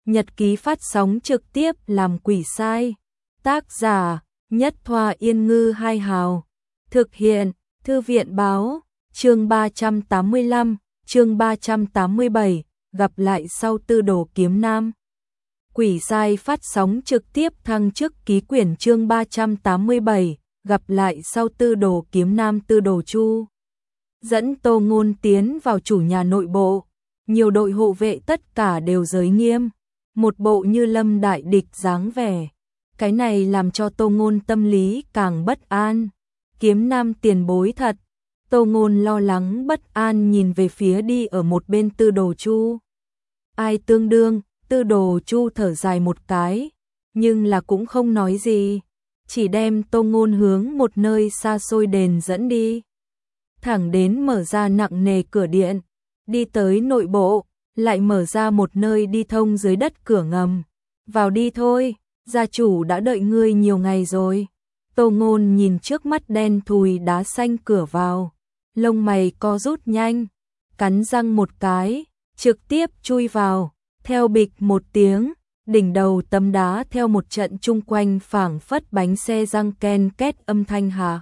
Nhật ký phát sóng trực tiếp làm quỷ sai. Tác giả Nhất Thoa Yên Ngư Hai Hào. Thực hiện Thư viện Báo. Chương 385, chương 387, gặp lại sau Tư Đồ Kiếm Nam. Quỷ sai phát sóng trực tiếp thăng chức ký quyển chương 387, gặp lại sau Tư Đồ Kiếm Nam. Tư Đồ Chu dẫn Tô Ngôn tiến vào chủ nhà nội bộ, nhiều đội hộ vệ tất cả đều giới nghiêm, một bộ như lâm đại địch dáng vẻ. Cái này làm cho Tô Ngôn tâm lý càng bất an. Kiếm Nam tiền bối thật. Tô Ngôn lo lắng bất an nhìn về phía đi ở một bên Tư Đồ Chu. Ai tương đương, Tư Đồ Chu thở dài một cái, nhưng là cũng không nói gì, chỉ đem Tô Ngôn hướng một nơi xa xôi đền dẫn đi. Thẳng đến mở ra nặng nề cửa điện, đi tới nội bộ, lại mở ra một nơi đi thông dưới đất cửa ngầm. Vào đi thôi, gia chủ đã đợi ngươi nhiều ngày rồi. Tô Ngôn nhìn trước mắt đen thùi đá xanh cửa vào, lông mày co rút nhanh, cắn răng một cái, trực tiếp chui vào, theo bịch một tiếng, đỉnh đầu tấm đá theo một trận chung quanh phảng phất bánh xe răng ken két âm thanh hạ.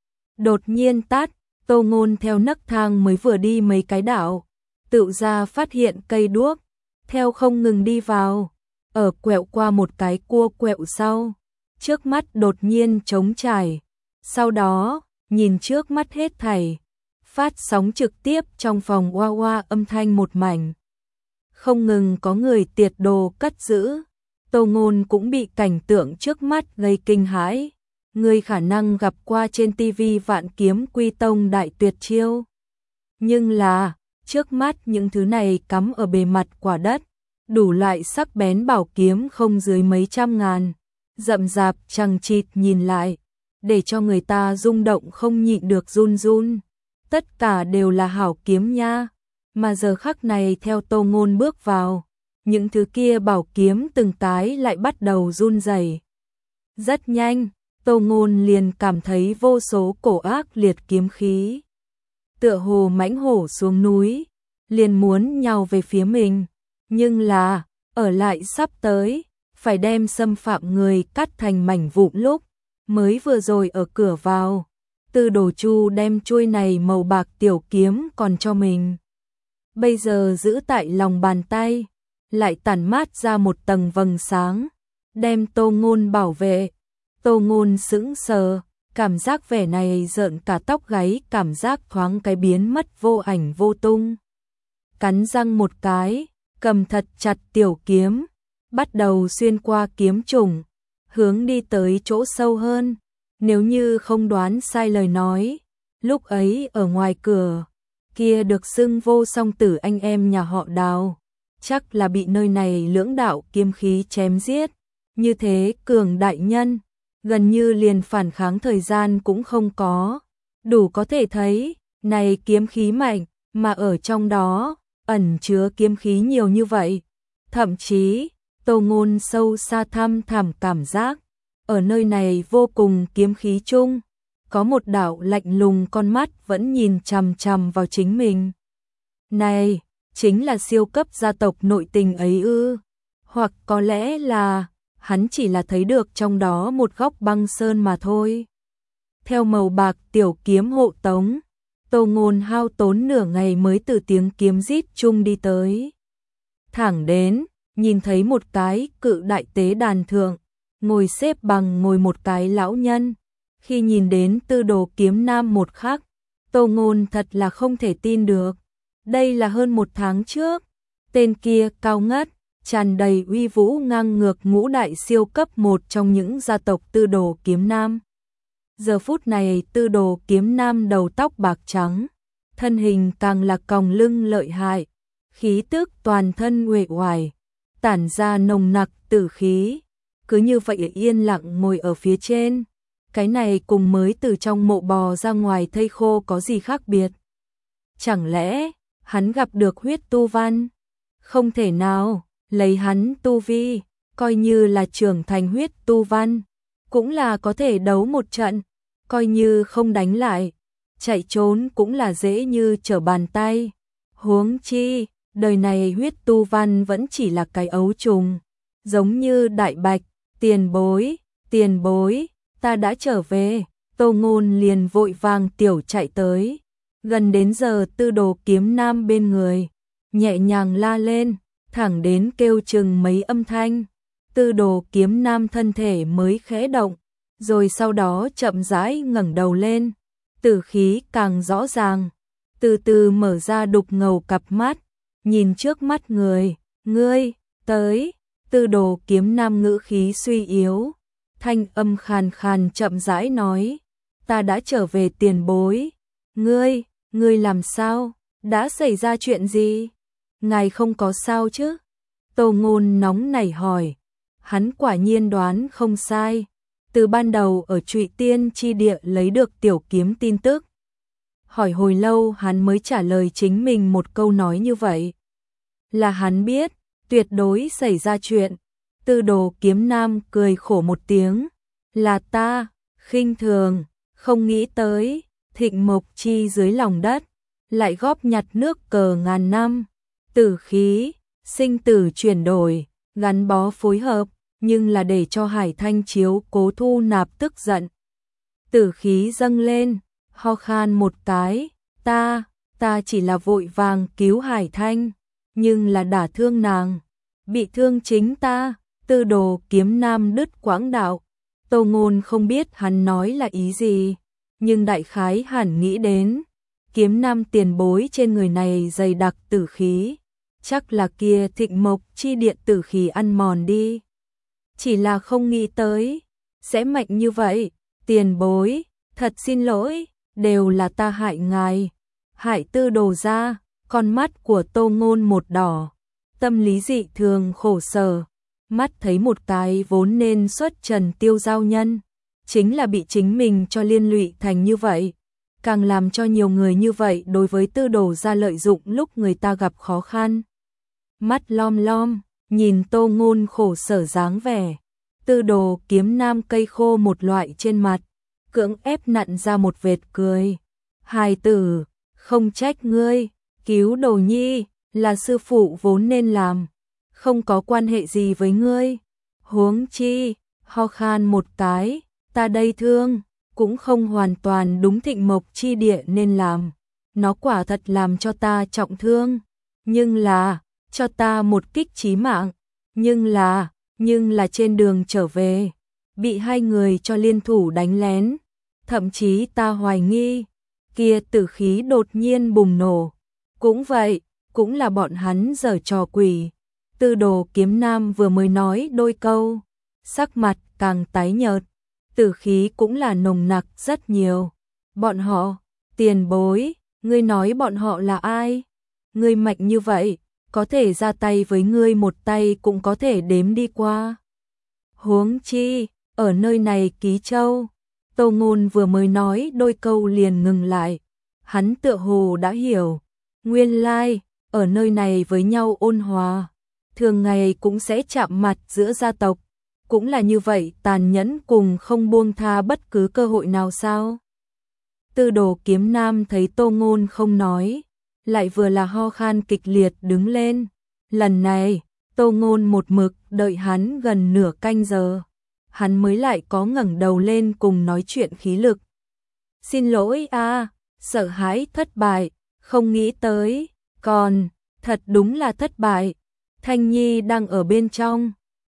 Đột nhiên tắt, Tô Ngôn theo nấc thang mới vừa đi mấy cái đảo, tự ra phát hiện cây đuốc, theo không ngừng đi vào, ở quẹo qua một cái cua quẹo sau, trước mắt đột nhiên trống trải, sau đó, nhìn trước mắt hết thảy, phát sóng trực tiếp trong phòng oa oa âm thanh một mảnh. Không ngừng có người tiệt đồ cất giữ, Tô Ngôn cũng bị cảnh tượng trước mắt gây kinh hãi. Người khả năng gặp qua trên TV Vạn Kiếm Quy Tông đại tuyệt chiêu. Nhưng là, trước mắt những thứ này cắm ở bề mặt quả đất, đủ loại sắc bén bảo kiếm không dưới mấy trăm ngàn, rậm rạp chằng chịt nhìn lại, để cho người ta rung động không nhịn được run run. Tất cả đều là hảo kiếm nha, mà giờ khắc này theo Tô Ngôn bước vào, những thứ kia bảo kiếm từng cái lại bắt đầu run rẩy. Rất nhanh, Tô Ngôn liền cảm thấy vô số cổ ác liệt kiếm khí, tựa hồ mãnh hổ xuống núi, liền muốn nhào về phía mình, nhưng là, ở lại sắp tới, phải đem xâm phạm người cắt thành mảnh vụn lúc, mới vừa rồi ở cửa vào, Tư Đồ Chu đem chuôi này màu bạc tiểu kiếm còn cho mình. Bây giờ giữ tại lòng bàn tay, lại tản mát ra một tầng vầng sáng, đem Tô Ngôn bảo vệ. Tô Ngôn sững sờ, cảm giác vẻ này rợn cả tóc gáy, cảm giác thoáng cái biến mất vô ảnh vô tung. Cắn răng một cái, cầm thật chặt tiểu kiếm, bắt đầu xuyên qua kiếm trùng, hướng đi tới chỗ sâu hơn. Nếu như không đoán sai lời nói, lúc ấy ở ngoài cửa, kia được xưng vô song tử anh em nhà họ Đào, chắc là bị nơi này lưỡng đạo kiếm khí chém giết. Như thế cường đại nhân, gần như liền phản kháng thời gian cũng không có, đủ có thể thấy, này kiếm khí mạnh, mà ở trong đó, ẩn chứa kiếm khí nhiều như vậy. Thậm chí, Tô Ngôn sâu xa thăm thẳm cảm giác, ở nơi này vô cùng kiếm khí chung, có một đạo lạnh lùng con mắt vẫn nhìn chằm chằm vào chính mình. Này, chính là siêu cấp gia tộc nội tình ấy ư? Hoặc có lẽ là hắn chỉ là thấy được trong đó một góc băng sơn mà thôi. Theo màu bạc tiểu kiếm hộ tống, Tô Ngôn hao tốn nửa ngày mới từ tiếng kiếm rít chung đi tới. Thẳng đến, nhìn thấy một cái cự đại tế đàn thượng, ngồi xếp bằng ngồi một cái lão nhân. Khi nhìn đến Tư Đồ Kiếm Nam một khắc, Tô Ngôn thật là không thể tin được. Đây là hơn một tháng trước, tên kia cao ngất, tràn đầy uy vũ ngang ngược ngũ đại siêu cấp một trong những gia tộc Tư Đồ Kiếm Nam. Giờ phút này Tư Đồ Kiếm Nam đầu tóc bạc trắng, thân hình càng là còng lưng lợi hại, khí tức toàn thân uể oải, tản ra nồng nặc tử khí, cứ như vậy yên lặng ngồi ở phía trên. Cái này cùng mới từ trong mộ bò ra ngoài thây khô có gì khác biệt? Chẳng lẽ hắn gặp được huyết tu văn? Không thể nào, lấy hắn tu vi, coi như là trưởng thành huyết tu văn, cũng là có thể đấu một trận, coi như không đánh lại, chạy trốn cũng là dễ như trở bàn tay. Huống chi, đời này huyết tu văn vẫn chỉ là cái ấu trùng, giống như đại bạch, tiền bối, ta đã trở về. Tô Ngôn liền vội vàng tiểu chạy tới, gần đến giờ Tư Đồ Kiếm Nam bên người, nhẹ nhàng la lên, thẳng đến kêu chừng mấy âm thanh, Tư Đồ Kiếm Nam thân thể mới khẽ động, rồi sau đó chậm rãi ngẩng đầu lên, tử khí càng rõ ràng, từ từ mở ra đục ngầu cặp mắt, nhìn trước mắt người, ngươi, tới, Tư Đồ Kiếm Nam ngữ khí suy yếu, thanh âm khàn khàn chậm rãi nói, ta đã trở về tiền bối, ngươi làm sao, đã xảy ra chuyện gì? Ngài không có sao chứ? Tô Ngôn nóng nảy hỏi, hắn quả nhiên đoán không sai, từ ban đầu ở Trụy Tiên chi địa lấy được tiểu kiếm tin tức. Hỏi hồi lâu hắn mới trả lời chính mình một câu nói như vậy. Là hắn biết, tuyệt đối xảy ra chuyện. Tư Đồ Kiếm Nam cười khổ một tiếng, là ta, khinh thường, không nghĩ tới, Thịnh Mộc Chi dưới lòng đất, lại góp nhặt nước cờ ngàn năm, tử khí, sinh tử chuyển đổi, gắn bó phối hợp, nhưng là để cho Hải Thanh chiếu cố thu nạp tức giận. Tử khí dâng lên, ho khan một cái, ta chỉ là vội vàng cứu Hải Thanh, nhưng là đả thương nàng, bị thương chính ta. Tư Đồ Kiếm Nam đứt quãng đạo, Tô Ngôn không biết hắn nói là ý gì, nhưng đại khái hẳn nghĩ đến, Kiếm Nam tiền bối trên người này dày đặc tử khí, chắc là kia Thịnh Mộc chi điện tử khí ăn mòn đi. Chỉ là không nghĩ tới, sẽ mạnh như vậy, tiền bối, thật xin lỗi, đều là ta hại ngài, hại Tư Đồ gia. Con mắt của Tô Ngôn một đỏ, tâm lý dị thường khổ sở, mắt thấy một cái vốn nên xuất trần tiêu giao nhân, chính là bị chính mình cho liên lụy thành như vậy, càng làm cho nhiều người như vậy đối với Tư Đồ gia lợi dụng lúc người ta gặp khó khăn. Mắt lom lom, nhìn Tô Ngôn khổ sở dáng vẻ, Tư Đồ Kiếm Nam cây khô một loại trên mặt, cưỡng ép nặn ra một vệt cười. Hài tử, không trách ngươi, cứu Đồ Nhi, là sư phụ vốn nên làm, không có quan hệ gì với ngươi. Huống chi, ho khan một cái, ta đây thương, cũng không hoàn toàn đúng Thịnh Mộc chi địa nên làm. Nó quả thật làm cho ta trọng thương, nhưng là, cho ta một kích chí mạng, nhưng là trên đường trở về, bị hai người cho liên thủ đánh lén, thậm chí ta hoài nghi, kia tử khí đột nhiên bùng nổ. Cũng vậy, cũng là bọn hắn giở trò quỷ. Tư Đồ Kiếm Nam vừa mới nói đôi câu, sắc mặt càng tái nhợt, tử khí cũng là nồng nặc rất nhiều. Bọn họ, tiền bối, ngươi nói bọn họ là ai? Ngươi mạnh như vậy, có thể ra tay với ngươi một tay cũng có thể đếm đi qua. Huống chi, ở nơi này Ký Châu, Tô Ngôn vừa mới nói đôi câu liền ngừng lại. Hắn tựa hồ đã hiểu, nguyên lai, ở nơi này với nhau ôn hòa, thường ngày cũng sẽ chạm mặt giữa gia tộc, cũng là như vậy tàn nhẫn cùng không buông tha bất cứ cơ hội nào sao? Tư Đồ Kiếm Nam thấy Tô Ngôn không nói, lại vừa là ho khan kịch liệt đứng lên. Lần này, Tô Ngôn một mực đợi hắn gần nửa canh giờ, hắn mới lại có ngẩng đầu lên cùng nói chuyện khí lực. Xin lỗi a, sợ hãi thất bại, không nghĩ tới, còn, thật đúng là thất bại. Thanh Nhi đang ở bên trong,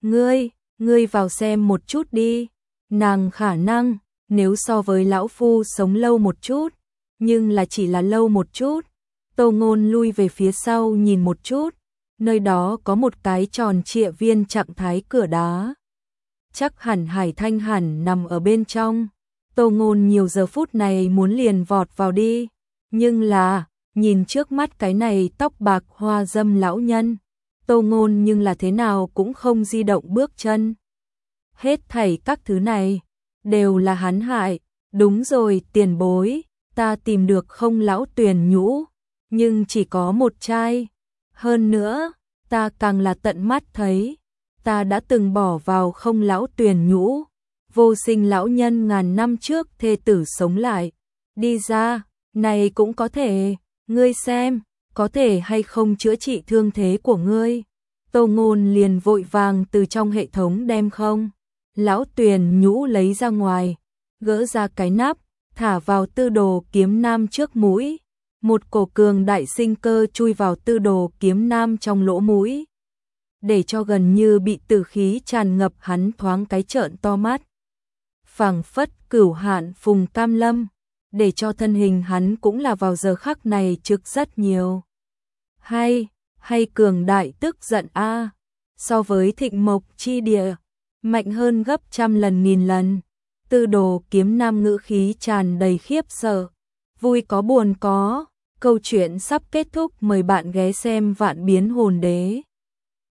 ngươi vào xem một chút đi, nàng khả năng, nếu so với lão phu sống lâu một chút, nhưng là chỉ là lâu một chút. Tô Ngôn lui về phía sau nhìn một chút, nơi đó có một cái tròn trịa viên trạng thái cửa đá. Chắc hẳn Hải Thanh hẳn nằm ở bên trong. Tô Ngôn nhiều giờ phút này muốn liền vọt vào đi, nhưng là, nhìn trước mắt cái này tóc bạc hoa dâm lão nhân, Tô Ngôn nhưng là thế nào cũng không di động bước chân. Hết thảy các thứ này, đều là hắn hại. Đúng rồi tiền bối, ta tìm được không lão tuyền nhũ, nhưng chỉ có một chai. Hơn nữa, ta càng là tận mắt thấy, ta đã từng bỏ vào không lão tuyền nhũ, vô sinh lão nhân ngàn năm trước thê tử sống lại. Đi ra, này cũng có thể, ngươi xem, có thể hay không chữa trị thương thế của ngươi? Tô Ngôn liền vội vàng từ trong hệ thống đem không. Lão Tuyền nhũ lấy ra ngoài, gỡ ra cái nắp, thả vào tư đồ kiếm nam trước mũi. Một cổ cường đại sinh cơ chui vào tư đồ kiếm nam trong lỗ mũi, để cho gần như bị tử khí tràn ngập hắn thoáng cái trợn to mắt. Phảng phất cửu hạn phùng cam lâm, để cho thân hình hắn cũng là vào giờ khắc này trực rất nhiều. Hay cường đại tức giận a, so với Thịnh Mộc chi địa, mạnh hơn gấp trăm lần nghìn lần. Tư đồ kiếm nam ngữ khí tràn đầy khiếp sợ, vui có buồn có. Câu chuyện sắp kết thúc, mời bạn ghé xem Vạn Biến Hồn Đế.